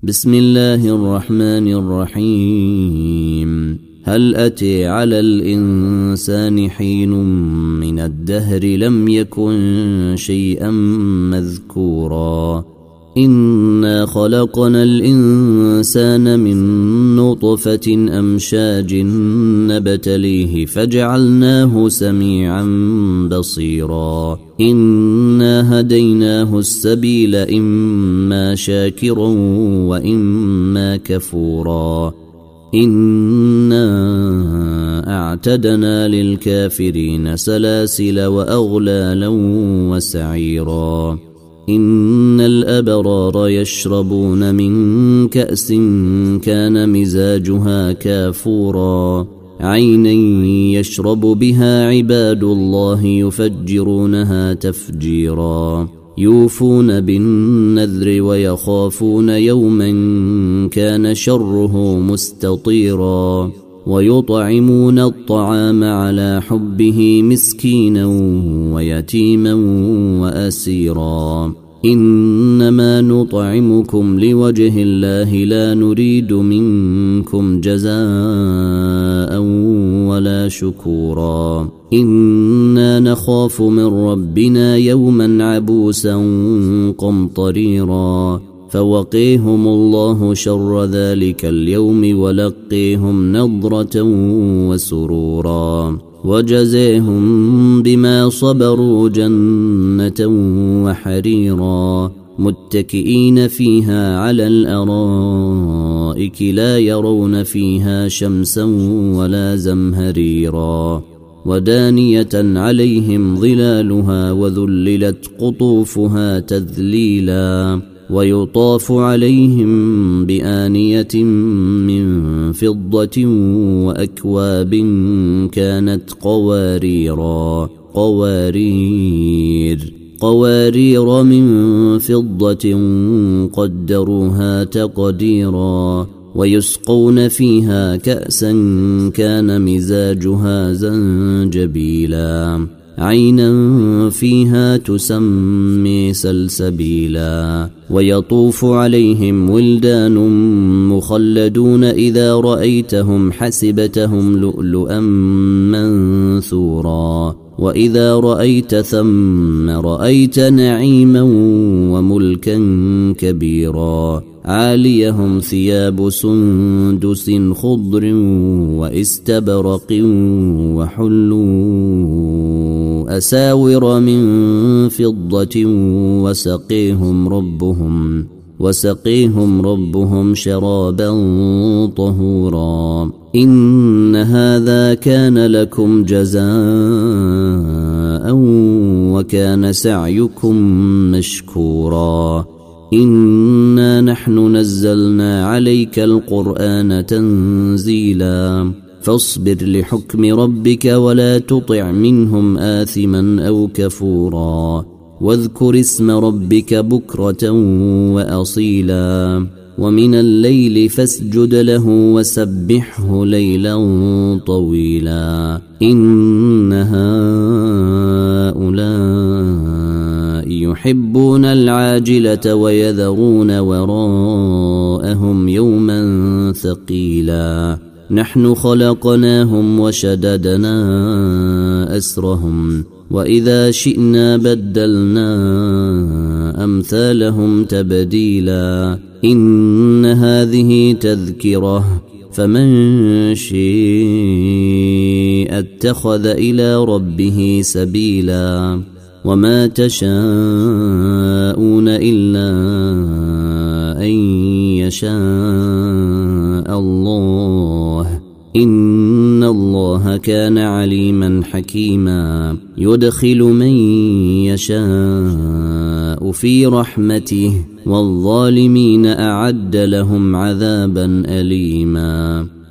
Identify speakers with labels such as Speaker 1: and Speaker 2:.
Speaker 1: بسم الله الرحمن الرحيم. هل أتي على الإنسان حين من الدهر لم يكن شيئا مذكورا إنا خلقنا الإنسان من نطفة أمشاج نبتليه فجعلناه سميعا بصيرا إنا هديناه السبيل إما شاكرا وإما كفورا إنا أعتدنا للكافرين سلاسل وأغلالا وسعيرا إن الأبرار يشربون من كأس كان مزاجها كافورا عينا يشرب بها عباد الله يفجرونها تفجيرا يوفون بالنذر ويخافون يوما كان شره مستطيرا ويطعمون الطعام على حبه مسكينا ويتيما وأسيرا إنما نطعمكم لوجه الله لا نريد منكم جزاء ولا شكورا إنا نخاف من ربنا يوما عبوسا قمطريرا فوقيهم الله شر ذلك اليوم ولقيهم نضرة وسرورا وجزيهم بما صبروا جنة وحريرا متكئين فيها على الأرائك لا يرون فيها شمسا ولا زمهريرا ودانية عليهم ظلالها وذللت قطوفها تذليلا ويطاف عليهم بآنية من فضة وأكواب كانت قوارير من فضة قدروها تقديرا ويسقون فيها كأسا كان مزاجها زنجبيلا عينا فيها تسمي سلسبيلا ويطوف عليهم ولدان مخلدون إذا رأيتهم حسبتهم لؤلؤا منثورا وإذا رأيت ثم رأيت نعيما وملكا كبيرا عاليهم ثياب سندس خضر واستبرق وحلوا أساور من فضة وسقيهم ربهم شرابا طهورا إن هذا كان لكم جزاء وكان سعيكم مشكورا إنا نحن نزلنا عليك القرآن تنزيلا فاصبر لحكم ربك ولا تطع منهم آثما أو كفورا واذكر اسم ربك بكرة وأصيلا ومن الليل فاسجد له وسبحه ليلا طويلا إن هؤلاء يحبون العاجلة ويذرون وراءهم يوما ثقيلا نحن خلقناهم وشددنا أسرهم وإذا شئنا بدلنا أمثالهم تبديلا إن هذه تذكرة فمن شاء اتخذ إلى ربه سبيلا وما تشاءون إلا أن يشاء الله إن الله كان عليما حكيما يدخل من يشاء في رحمته والظالمين أعد لهم عذابا أليما